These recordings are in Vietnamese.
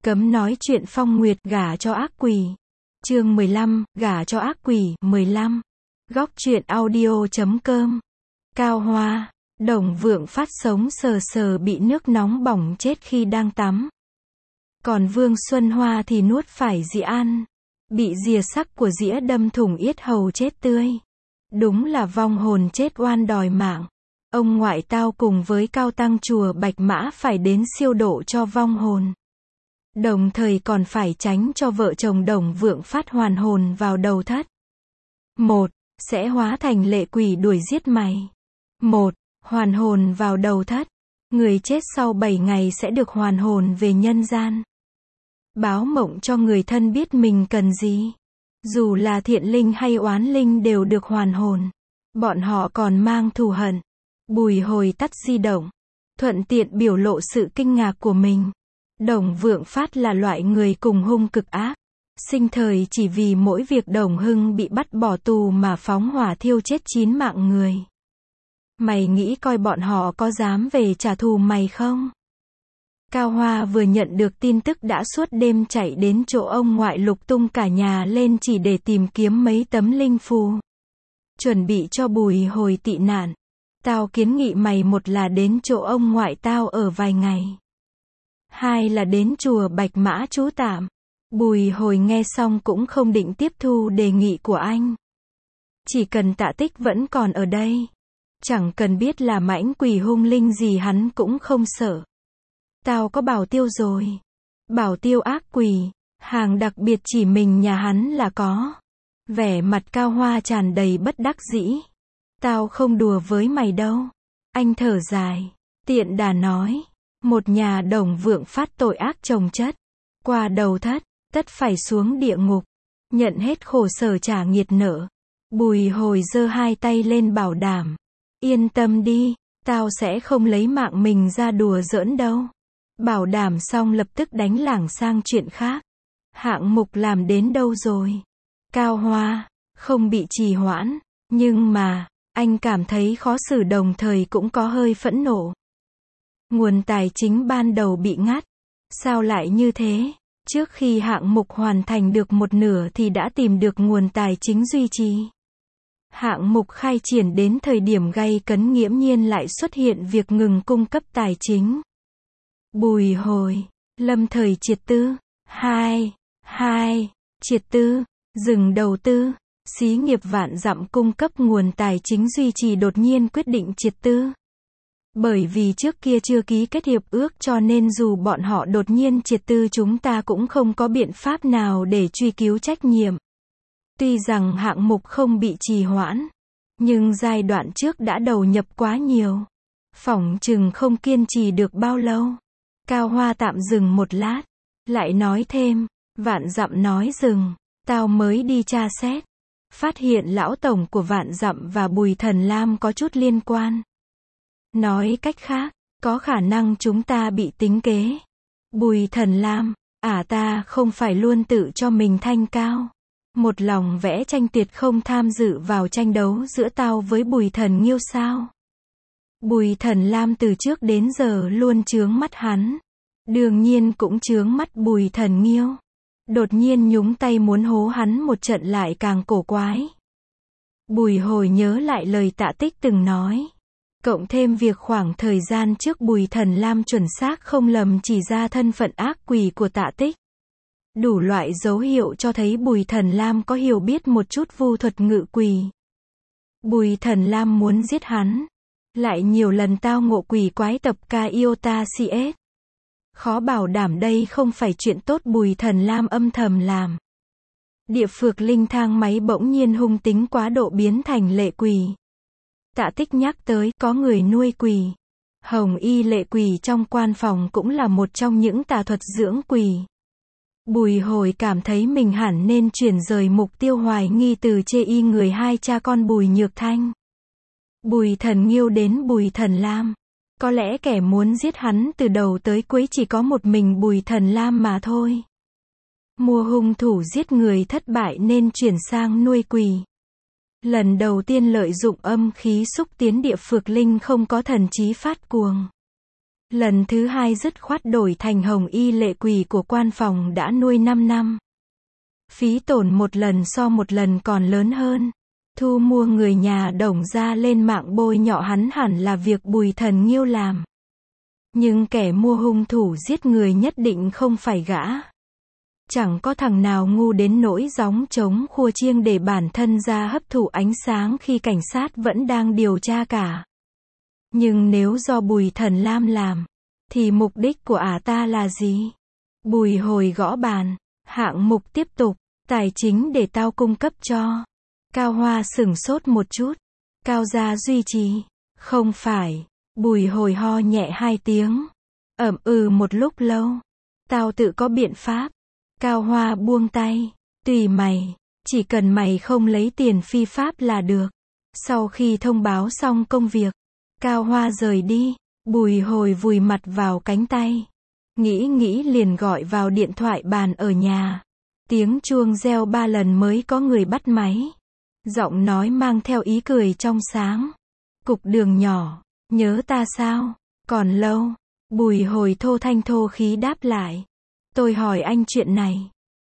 Cấm nói chuyện Phong Nguyệt gả cho ác quỷ. Chương 15, gả cho ác quỷ, 15. Góc truyện audio.com. Cao Hoa, Đồng Vượng Phát sống sờ sờ bị nước nóng bỏng chết khi đang tắm. Còn Vương Xuân Hoa thì nuốt phải dĩa ăn. Bị rìa sắc của dĩa đâm thủng yết hầu chết tươi. Đúng là vong hồn chết oan đòi mạng. Ông ngoại tao cùng với cao tăng chùa Bạch Mã phải đến siêu độ cho vong hồn. Đồng thời còn phải tránh cho vợ chồng Đồng Vượng Phát hoàn hồn vào đầu thất. 1. Sẽ hóa thành lệ quỷ đuổi giết mày. 1. Hoàn hồn vào đầu thất. Người chết sau 7 ngày sẽ được hoàn hồn về nhân gian. Báo mộng cho người thân biết mình cần gì. Dù là thiện linh hay oán linh đều được hoàn hồn. Bọn họ còn mang thù hận. Bùi Hồi tắt di động. Thuận tiện biểu lộ sự kinh ngạc của mình. Đồng Vượng Phát là loại người cùng hung cực ác. Sinh thời chỉ vì mỗi việc Đồng Hưng bị bắt bỏ tù mà phóng hỏa thiêu chết 9 mạng người. Mày nghĩ coi bọn họ có dám về trả thù mày không? Cao Hoa vừa nhận được tin tức đã suốt đêm chạy đến chỗ ông ngoại lục tung cả nhà lên chỉ để tìm kiếm mấy tấm linh phù. Chuẩn bị cho Bùi Hồi tị nạn. Tao kiến nghị mày, một là đến chỗ ông ngoại tao ở vài ngày. 2 là đến chùa Bạch Mã trú tạm. Bùi Hồi nghe xong cũng không định tiếp thu đề nghị của anh. Chỉ cần Tạ Tích vẫn còn ở đây. Chẳng cần biết là mãnh quỷ hung linh gì hắn cũng không sợ. Tao có Bảo Tiêu rồi. Bảo Tiêu ác quỷ. Hàng đặc biệt chỉ mình nhà hắn là có. Vẻ mặt Cao Hoa tràn đầy bất đắc dĩ. Tao không đùa với mày đâu. Anh thở dài. Tiện đà nói. Một nhà Đồng Vượng Phát tội ác chồng chất. Qua đầu thất, tất phải xuống địa ngục. Nhận hết khổ sở trả nghiệt nợ. Bùi Hồi giơ 2 tay lên bảo đảm. Yên tâm đi, tao sẽ không lấy mạng mình ra đùa giỡn đâu. Bảo đảm xong lập tức đánh lảng sang chuyện khác. Hạng mục làm đến đâu rồi? Cao Hoa, không bị trì hoãn. Nhưng mà, anh cảm thấy khó xử đồng thời cũng có hơi phẫn nộ. Nguồn tài chính ban đầu bị ngắt. Sao lại như thế? Trước khi hạng mục hoàn thành được một nửa thì đã tìm được nguồn tài chính duy trì. Hạng mục khai triển đến thời điểm gay cấn nghiễm nhiên lại xuất hiện việc ngừng cung cấp tài chính. Bùi Hồi, lâm thời triệt tư. 2. Triệt tư, dừng đầu tư. Xí nghiệp Vạn Dặm cung cấp nguồn tài chính duy trì đột nhiên quyết định triệt tư. Bởi vì trước kia chưa ký kết hiệp ước cho nên dù bọn họ đột nhiên triệt tư chúng ta cũng không có biện pháp nào để truy cứu trách nhiệm. Tuy rằng hạng mục không bị trì hoãn, nhưng giai đoạn trước đã đầu nhập quá nhiều. Phỏng chừng không kiên trì được bao lâu. Cao Hoa tạm dừng một lát, lại nói thêm, Vạn Dặm nói dừng, tao mới đi tra xét. Phát hiện lão tổng của Vạn Dặm và Bùi Thần Lam có chút liên quan. Nói cách khác, có khả năng chúng ta bị tính kế. Bùi Thần Lam, ta không phải luôn tự cho mình thanh cao. Một lòng vẽ tranh tuyệt không tham dự vào tranh đấu giữa tao với Bùi Thần Nghiêu sao? Bùi Thần Lam từ trước đến giờ luôn chướng mắt hắn. Đương nhiên cũng chướng mắt Bùi Thần Nghiêu. Đột nhiên nhúng tay muốn hố hắn một trận lại càng cổ quái. Bùi Hồi nhớ lại lời Tạ Tích từng nói. Cộng thêm việc khoảng thời gian trước Bùi Thần Lam chuẩn xác không lầm chỉ ra thân phận ác quỷ của Tạ Tích. Đủ loại dấu hiệu cho thấy Bùi Thần Lam có hiểu biết một chút vu thuật ngự quỷ. Bùi Thần Lam muốn giết hắn. Lại nhiều lần tao ngộ quỷ quái tập ca iota CS. Khó bảo đảm đây không phải chuyện tốt Bùi Thần Lam âm thầm làm. Địa phược linh thang máy bỗng nhiên hung tính quá độ biến thành lệ quỷ. Tạ Tích nhắc tới có người nuôi quỷ. Hồng y lệ quỷ trong quan phòng cũng là một trong những tà thuật dưỡng quỷ. Bùi Hồi cảm thấy mình hẳn nên chuyển rời mục tiêu hoài nghi từ chê y người hai cha con Bùi Nhược Thanh. Bùi Thần Nghiêu đến Bùi Thần Lam. Có lẽ kẻ muốn giết hắn từ đầu tới cuối chỉ có một mình Bùi Thần Lam mà thôi. Mua hung thủ giết người thất bại nên chuyển sang nuôi quỷ. Lần đầu tiên lợi dụng âm khí xúc tiến địa phược linh không có thần trí phát cuồng. Lần thứ hai dứt khoát đổi thành Hồng Y lệ quỷ của quan phòng đã nuôi 5 năm. Phí tổn một lần so một lần còn lớn hơn. Thu mua người nhà Đồng ra lên mạng bôi nhọ hắn hẳn là việc Bùi Thần Nghiêu làm. Nhưng kẻ mua hung thủ giết người nhất định không phải gã. Chẳng có thằng nào ngu đến nỗi gióng trống khua chiêng để bản thân ra hấp thụ ánh sáng khi cảnh sát vẫn đang điều tra cả. Nhưng nếu do Bùi Thần Lam làm, thì mục đích của ả ta là gì? Bùi Hồi gõ bàn, hạng mục tiếp tục, tài chính để tao cung cấp cho. Cao Hoa sửng sốt một chút. Cao gia duy trì. Không phải. Bùi Hồi ho nhẹ 2 tiếng. Một lúc lâu. Tao tự có biện pháp. Cao Hoa buông tay. Tùy mày. Chỉ cần mày không lấy tiền phi pháp là được. Sau khi thông báo xong công việc, Cao Hoa rời đi. Bùi Hồi vùi mặt vào cánh tay. Nghĩ liền gọi vào điện thoại bàn ở nhà. Tiếng chuông reo 3 lần mới có người bắt máy. Giọng nói mang theo ý cười trong sáng. Cục Đường nhỏ, nhớ ta sao? Còn lâu. Bùi Hồi thô thanh thô khí đáp lại. Tôi hỏi anh chuyện này.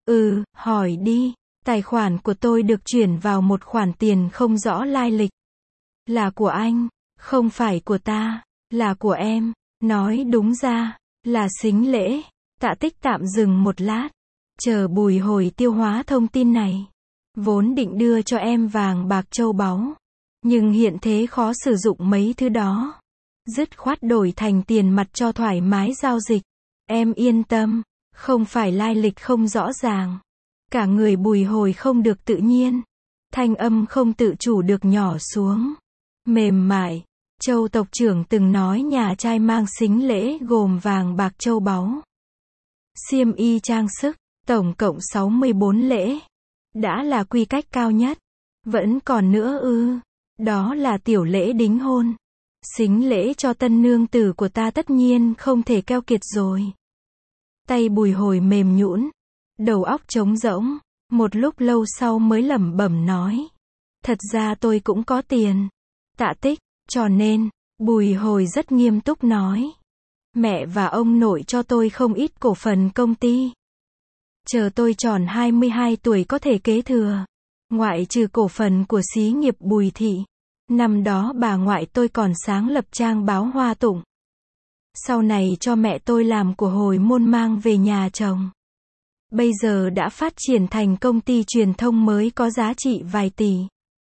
Hỏi đi. Tài khoản của tôi được chuyển vào một khoản tiền không rõ lai lịch. Là của anh, không phải của ta, là của em. Nói đúng ra, là Sính Lễ. Tạ Tích tạm dừng một lát. Chờ Bùi Hồi tiêu hóa thông tin này. Vốn định đưa cho em vàng bạc châu báu. Nhưng hiện thế khó sử dụng mấy thứ đó. Dứt khoát đổi thành tiền mặt cho thoải mái giao dịch. Em yên tâm, không phải lai lịch không rõ ràng. Cả người Bùi Hồi không được tự nhiên. Thanh âm không tự chủ được nhỏ xuống. Mềm mại. Châu tộc trưởng từng nói nhà trai mang sính lễ gồm vàng bạc châu báu, xiêm y trang sức, tổng cộng 64 lễ. Đã là quy cách cao nhất. Vẫn còn nữa ư? Đó là tiểu lễ đính hôn. Sính lễ cho tân nương tử của ta tất nhiên không thể keo kiệt rồi. Tay Bùi Hồi mềm nhũn, đầu óc trống rỗng, một lúc lâu sau mới lẩm bẩm nói. Thật ra tôi cũng có tiền. Tạ Tích, cho nên, Bùi Hồi rất nghiêm túc nói. Mẹ và ông nội cho tôi không ít cổ phần công ty. Chờ tôi tròn 22 tuổi có thể kế thừa. Ngoại trừ cổ phần của xí nghiệp Bùi Thị. Năm đó bà ngoại tôi còn sáng lập trang báo Hoa Tụng. Sau này cho mẹ tôi làm của hồi môn mang về nhà chồng. Bây giờ đã phát triển thành công ty truyền thông mới có giá trị vài tỷ.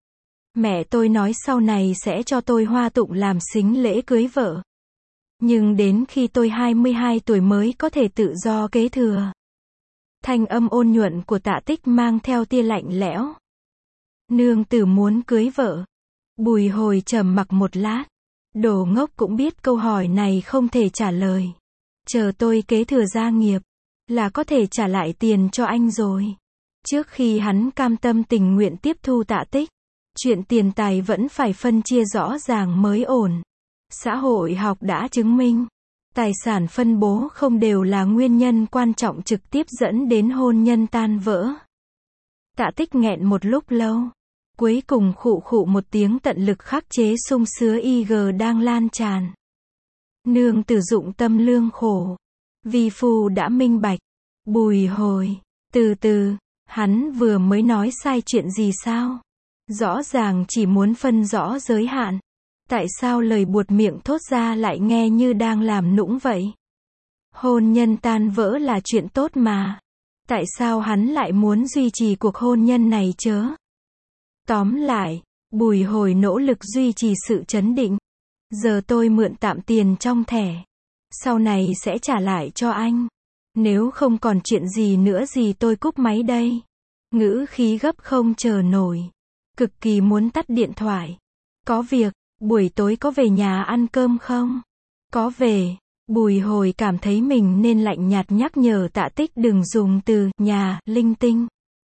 Mẹ tôi nói sau này sẽ cho tôi Hoa Tụng làm sính lễ cưới vợ. Nhưng đến khi tôi 22 tuổi mới có thể tự do kế thừa. Thanh âm ôn nhuận của Tạ Tích mang theo tia lạnh lẽo. Nương tử muốn cưới vợ. Bùi Hồi trầm mặc một lát. Đồ ngốc cũng biết câu hỏi này không thể trả lời. Chờ tôi kế thừa gia nghiệp, là có thể trả lại tiền cho anh rồi. Trước khi hắn cam tâm tình nguyện tiếp thu Tạ Tích, chuyện tiền tài vẫn phải phân chia rõ ràng mới ổn. Xã hội học đã chứng minh, tài sản phân bố không đều là nguyên nhân quan trọng trực tiếp dẫn đến hôn nhân tan vỡ. Tạ Tích nghẹn một lúc lâu. Cuối cùng khụ khụ một tiếng tận lực khắc chế sung sứa IG đang lan tràn. Nương tử dụng tâm lương khổ. Vi phu đã minh bạch. Bùi Hồi, từ từ, hắn vừa mới nói sai chuyện gì sao? Rõ ràng chỉ muốn phân rõ giới hạn. Tại sao lời buột miệng thốt ra lại nghe như đang làm nũng vậy? Hôn nhân tan vỡ là chuyện tốt mà. Tại sao hắn lại muốn duy trì cuộc hôn nhân này chớ? Tóm lại, Bùi Hồi nỗ lực duy trì sự trấn định. Giờ tôi mượn tạm tiền trong thẻ. Sau này sẽ trả lại cho anh. Nếu không còn chuyện gì nữa gì tôi cúp máy đây. Ngữ khí gấp không chờ nổi. Cực kỳ muốn tắt điện thoại. Có việc, buổi tối có về nhà ăn cơm không? Có về. Bùi Hồi cảm thấy mình nên lạnh nhạt nhắc nhở Tạ Tích đừng dùng từ nhà linh tinh.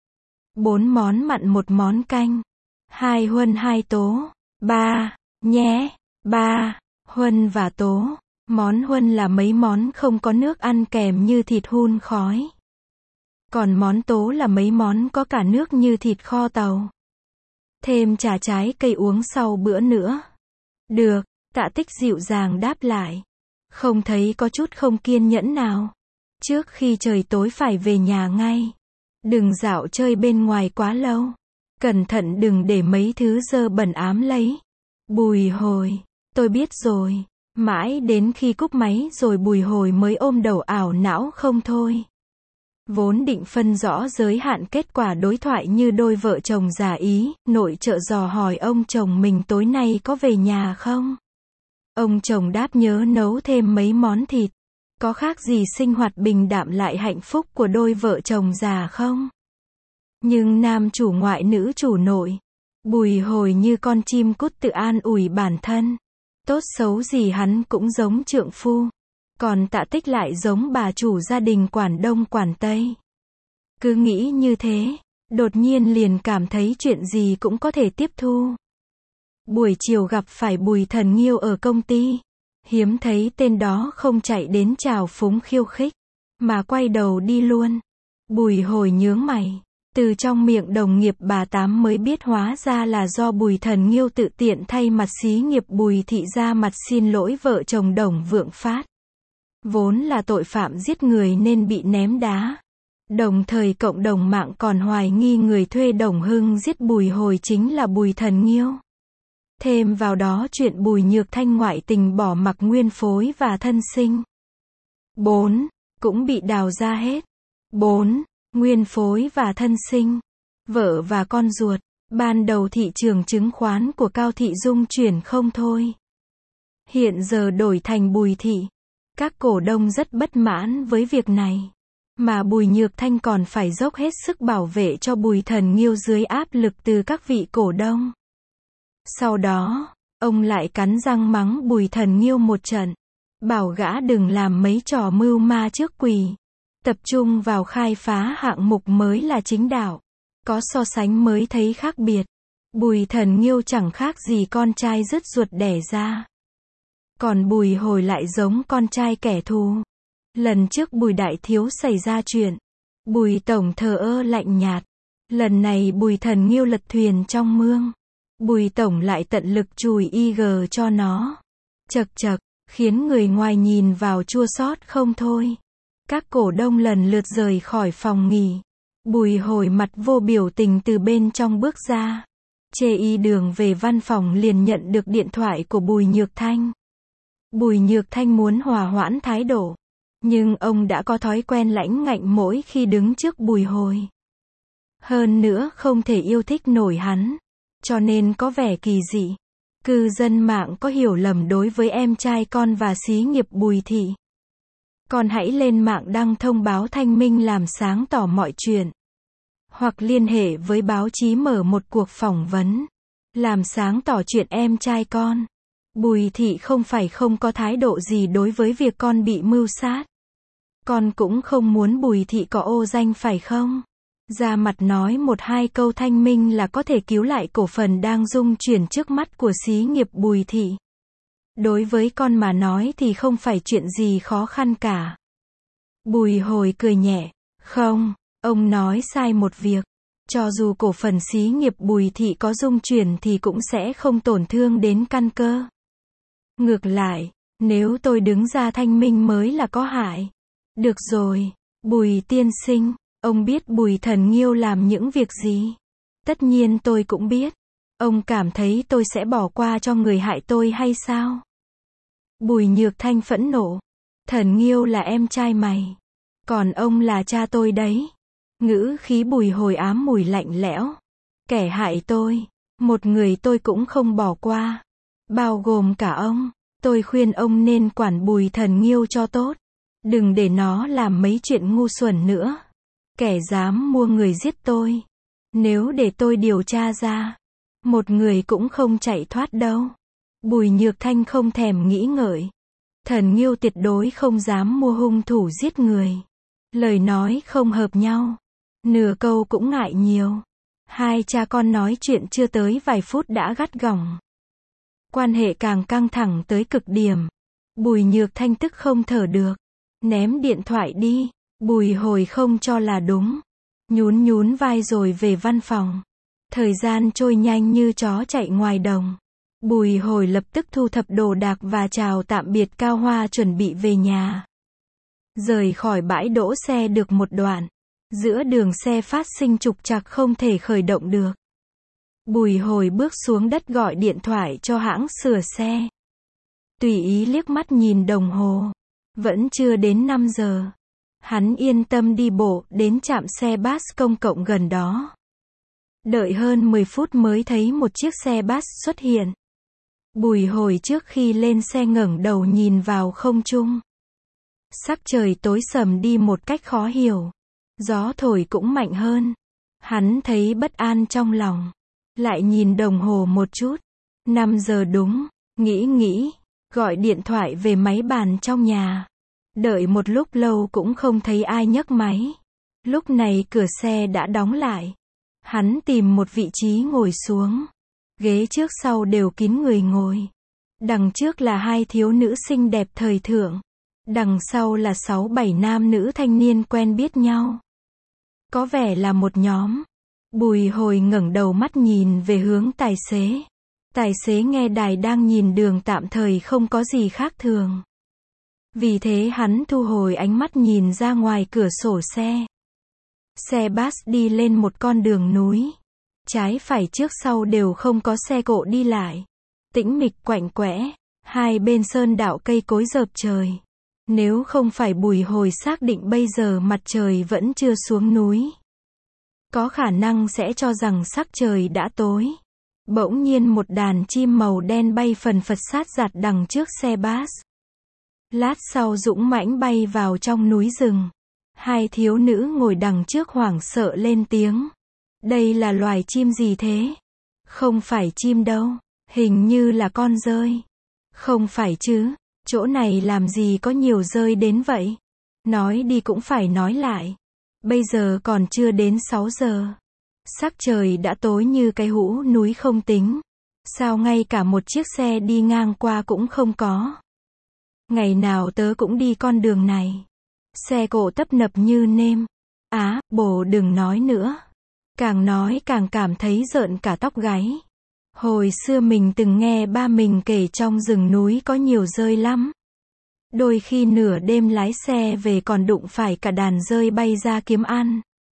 4 món mặn 1 món canh. 2 huân 2 tố. 3 nhé. 3 huân và tố. Món huân là mấy món không có nước ăn kèm như thịt hun khói. Còn món tố là mấy món có cả nước như thịt kho tàu. Thêm trà trái cây uống sau bữa nữa. Được, Tạ Tích dịu dàng đáp lại. Không thấy có chút không kiên nhẫn nào. Trước khi trời tối phải về nhà ngay. Đừng dạo chơi bên ngoài quá lâu. Cẩn thận đừng để mấy thứ dơ bẩn ám lấy. Bùi Hồi, tôi biết rồi. Mãi đến khi cúp máy rồi Bùi Hồi mới ôm đầu ảo não không thôi. Vốn định phân rõ giới hạn kết quả đối thoại như đôi vợ chồng giả ý, nội trợ dò hỏi ông chồng mình tối nay có về nhà không? Ông chồng đáp nhớ nấu thêm mấy món thịt. Có khác gì sinh hoạt bình đạm lại hạnh phúc của đôi vợ chồng già không? Nhưng nam chủ ngoại nữ chủ nội. Bùi Hồi như con chim cút tự an ủi bản thân. Tốt xấu gì hắn cũng giống trượng phu. Còn Tạ Tích lại giống bà chủ gia đình quản Đông quản Tây. Cứ nghĩ như thế, đột nhiên liền cảm thấy chuyện gì cũng có thể tiếp thu. Buổi chiều gặp phải Bùi Thần Nghiêu ở công ty. Hiếm thấy tên đó không chạy đến chào phúng khiêu khích, mà quay đầu đi luôn. Bùi Hồi nhướng mày. Từ trong miệng đồng nghiệp bà Tám mới biết hóa ra là do Bùi Thần Nghiêu tự tiện thay mặt xí nghiệp Bùi Thị ra mặt xin lỗi vợ chồng Đồng Vượng Phát. Vốn là tội phạm giết người nên bị ném đá. Đồng thời cộng đồng mạng còn hoài nghi người thuê Đồng Hưng giết Bùi Hồi chính là Bùi Thần Nghiêu. Thêm vào đó chuyện Bùi Nhược Thanh ngoại tình bỏ mặc nguyên phối và thân sinh. 4. Cũng bị đào ra hết. 4. Nguyên phối và thân sinh. Vợ và con ruột. Ban đầu thị trường chứng khoán của Cao Thị Dung chuyển không thôi. Hiện giờ đổi thành Bùi Thị. Các cổ đông rất bất mãn với việc này. Mà Bùi Nhược Thanh còn phải dốc hết sức bảo vệ cho Bùi Thần Nghiêu dưới áp lực từ các vị cổ đông. Sau đó, ông lại cắn răng mắng Bùi Thần Nghiêu một trận. Bảo gã đừng làm mấy trò mưu ma trước quỷ. Tập trung vào khai phá hạng mục mới là chính đạo. Có so sánh mới thấy khác biệt. Bùi Thần Nghiêu chẳng khác gì con trai rứt ruột đẻ ra. Còn Bùi Hồi lại giống con trai kẻ thù. Lần trước Bùi Đại Thiếu xảy ra chuyện. Bùi Tổng thờ ơ lạnh nhạt. Lần này Bùi Thần Nghiêu lật thuyền trong mương. Bùi Tổng lại tận lực chùi IG cho nó. Chật chật, khiến người ngoài nhìn vào chua xót không thôi. Các cổ đông lần lượt rời khỏi phòng nghỉ. Bùi Hồi mặt vô biểu tình từ bên trong bước ra. Chê y đường về văn phòng liền nhận được điện thoại của Bùi Nhược Thanh. Bùi Nhược Thanh muốn hòa hoãn thái độ. Nhưng ông đã có thói quen lãnh ngạnh mỗi khi đứng trước Bùi Hồi. Hơn nữa không thể yêu thích nổi hắn. Cho nên có vẻ kỳ dị. Cư dân mạng có hiểu lầm đối với em trai con và xí nghiệp Bùi Thị. Con hãy lên mạng đăng thông báo thanh minh làm sáng tỏ mọi chuyện. Hoặc liên hệ với báo chí mở một cuộc phỏng vấn. Làm sáng tỏ chuyện em trai con. Bùi Thị không phải không có thái độ gì đối với việc con bị mưu sát. Con cũng không muốn Bùi Thị có ô danh phải không? Ra mặt nói một hai câu thanh minh là có thể cứu lại cổ phần đang rung chuyển trước mắt của xí nghiệp Bùi Thị. Đối với con mà nói thì không phải chuyện gì khó khăn cả. Bùi Hồi cười nhẹ. Không, ông nói sai một việc. Cho dù cổ phần xí nghiệp Bùi Thị có rung chuyển thì cũng sẽ không tổn thương đến căn cơ. Ngược lại, nếu tôi đứng ra thanh minh mới là có hại. Được rồi, Bùi tiên sinh, ông biết Bùi Thần Nghiêu làm những việc gì? Tất nhiên tôi cũng biết. Ông cảm thấy tôi sẽ bỏ qua cho người hại tôi hay sao? Bùi Nhược Thanh phẫn nộ. Thần Nghiêu là em trai mày. Còn ông là cha tôi đấy. Ngữ khí Bùi Hồi ám mùi lạnh lẽo. Kẻ hại tôi, một người tôi cũng không bỏ qua. Bao gồm cả ông. Tôi khuyên ông nên quản Bùi Thần Nghiêu cho tốt. Đừng để nó làm mấy chuyện ngu xuẩn nữa. Kẻ dám mua người giết tôi. Nếu để tôi điều tra ra, một người cũng không chạy thoát đâu. Bùi Nhược Thanh không thèm nghĩ ngợi. Thần Nghiêu tuyệt đối không dám mua hung thủ giết người. Lời nói không hợp nhau. Nửa câu cũng ngại nhiều. Hai cha con nói chuyện chưa tới vài phút đã gắt gỏng. Quan hệ càng căng thẳng tới cực điểm. Bùi Nhược Thanh tức không thở được. Ném điện thoại đi. Bùi Hồi không cho là đúng. Nhún nhún vai rồi về văn phòng. Thời gian trôi nhanh như chó chạy ngoài đồng. Bùi Hồi lập tức thu thập đồ đạc và chào tạm biệt Cao Hoa chuẩn bị về nhà. Rời khỏi bãi đỗ xe được một đoạn. Giữa đường xe phát sinh trục trặc không thể khởi động được. Bùi Hồi bước xuống đất gọi điện thoại cho hãng sửa xe. Tùy ý liếc mắt nhìn đồng hồ. Vẫn chưa đến 5 giờ. Hắn yên tâm đi bộ đến trạm xe bus công cộng gần đó. Đợi hơn 10 phút mới thấy một chiếc xe bus xuất hiện. Bùi Hồi trước khi lên xe ngẩng đầu nhìn vào không trung. Sắc trời tối sầm đi một cách khó hiểu. Gió thổi cũng mạnh hơn. Hắn thấy bất an trong lòng. Lại nhìn đồng hồ một chút. 5 giờ đúng. Nghĩ. Gọi điện thoại về máy bàn trong nhà. Đợi một lúc lâu cũng không thấy ai nhấc máy. Lúc này cửa xe đã đóng lại. Hắn tìm một vị trí ngồi xuống. Ghế trước sau đều kín người ngồi. Đằng trước là hai thiếu nữ xinh đẹp thời thượng. Đằng sau là 6-7 nam nữ thanh niên quen biết nhau. Có vẻ là một nhóm. Bùi Hồi ngẩng đầu mắt nhìn về hướng tài xế. Tài xế nghe đài đang nhìn đường tạm thời không có gì khác thường. Vì thế hắn thu hồi ánh mắt nhìn ra ngoài cửa sổ xe. Xe bus đi lên một con đường núi. Trái phải trước sau đều không có xe cộ đi lại. Tĩnh mịch quạnh quẽ. Hai bên sơn đạo cây cối rợp trời. Nếu không phải Bùi Hồi xác định bây giờ mặt trời vẫn chưa xuống núi. Có khả năng sẽ cho rằng sắc trời đã tối. Bỗng nhiên một đàn chim màu đen bay phần phật sát giạt đằng trước xe bus. Lát sau dũng mãnh bay vào trong núi rừng. Hai thiếu nữ ngồi đằng trước hoảng sợ lên tiếng. Đây là loài chim gì thế? Không phải chim đâu. Hình như là con dơi. Không phải chứ. Chỗ này làm gì có nhiều dơi đến vậy? Nói đi cũng phải nói lại. Bây giờ còn chưa đến 6 giờ. Sắc trời đã tối như cái hũ núi không tính. Sao ngay cả một chiếc xe đi ngang qua cũng không có? Ngày nào tớ cũng đi con đường này. Xe cộ tấp nập như nêm. Bồ đừng nói nữa. Càng nói càng cảm thấy rợn cả tóc gáy. Hồi xưa mình từng nghe ba mình kể trong rừng núi có nhiều dơi lắm. Đôi khi nửa đêm lái xe về còn đụng phải cả đàn dơi bay ra kiếm ăn.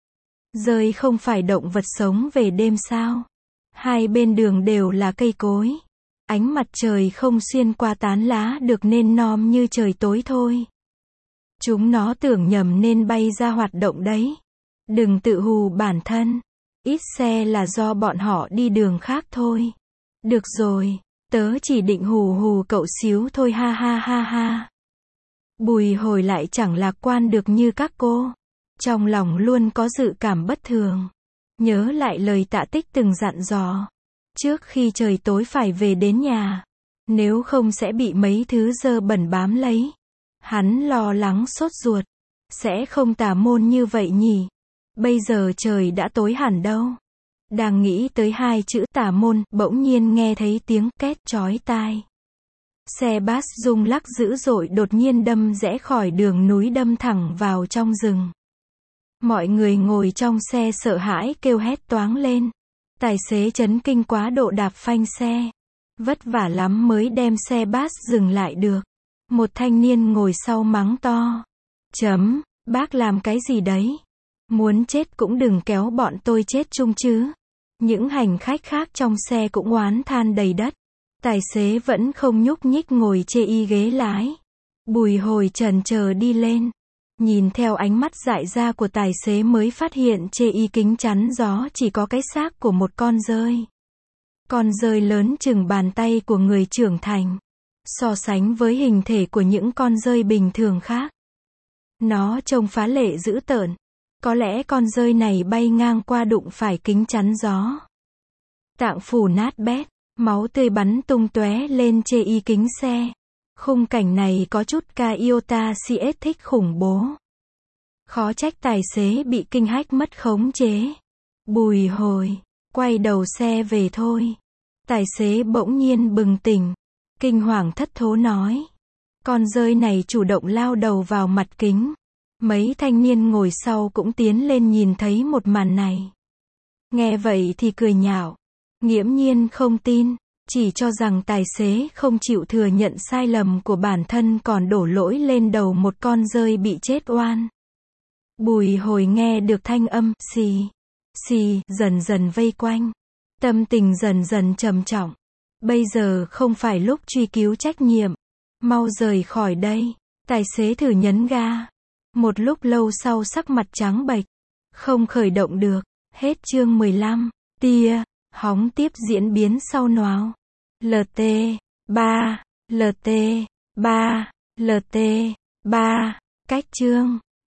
Dơi không phải động vật sống về đêm sao? Hai bên đường đều là cây cối. Ánh mặt trời không xuyên qua tán lá được nên nom như trời tối thôi. Chúng nó tưởng nhầm nên bay ra hoạt động đấy. Đừng tự hù bản thân. Ít xe là do bọn họ đi đường khác thôi. Được rồi, tớ chỉ định hù hù cậu xíu thôi ha ha ha ha. Bùi Hồi lại chẳng lạc quan được như các cô. Trong lòng luôn có dự cảm bất thường. Nhớ lại lời Tạ Tích từng dặn dò. Trước khi trời tối phải về đến nhà. Nếu không sẽ bị mấy thứ dơ bẩn bám lấy. Hắn lo lắng sốt ruột. Sẽ không tà môn như vậy nhỉ? Bây giờ trời đã tối hẳn đâu. Đang nghĩ tới hai chữ tà môn, bỗng nhiên nghe thấy tiếng két chói tai. Xe bus rung lắc dữ dội đột nhiên đâm rẽ khỏi đường núi đâm thẳng vào trong rừng. Mọi người ngồi trong xe sợ hãi kêu hét toáng lên. Tài xế chấn kinh quá độ đạp phanh xe. Vất vả lắm mới đem xe bus dừng lại được. Một thanh niên ngồi sau mắng to. Bác làm cái gì đấy? Muốn chết cũng đừng kéo bọn tôi chết chung chứ. Những hành khách khác trong xe cũng oán than đầy đất. Tài xế vẫn không nhúc nhích ngồi chê y ghế lái. Bùi Hồi chần chờ đi lên. Nhìn theo ánh mắt dại ra của tài xế mới phát hiện chê y kính chắn gió chỉ có cái xác của một con dơi. Con dơi lớn chừng bàn tay của người trưởng thành. So sánh với hình thể của những con dơi bình thường khác. Nó trông phá lệ dữ tợn. Có lẽ con dơi này bay ngang qua đụng phải kính chắn gió. Tạng phủ nát bét, máu tươi bắn tung tóe lên chê y kính xe. Khung cảnh này có chút Iota CS thích khủng bố. Khó trách tài xế bị kinh hách mất khống chế. Bùi Hồi, quay đầu xe về thôi. Tài xế bỗng nhiên bừng tỉnh. Kinh hoàng thất thố nói. Con dơi này chủ động lao đầu vào mặt kính. Mấy thanh niên ngồi sau cũng tiến lên nhìn thấy một màn này. Nghe vậy thì cười nhạo. Nghiễm nhiên không tin. chỉ cho rằng tài xế không chịu thừa nhận sai lầm của bản thân còn đổ lỗi lên đầu một con dơi bị chết oan. Bùi Hồi nghe được thanh âm xì, xì dần dần vây quanh. Tâm tình dần dần trầm trọng. Bây giờ không phải lúc truy cứu trách nhiệm. Mau rời khỏi đây. Tài xế thử nhấn ga. Một lúc lâu sau sắc mặt trắng bệch. Không khởi động được. Hết chương 15. Tia. Hóng tiếp diễn biến sau noáo. LT. 3. LT. 3. LT. 3. Cách chương.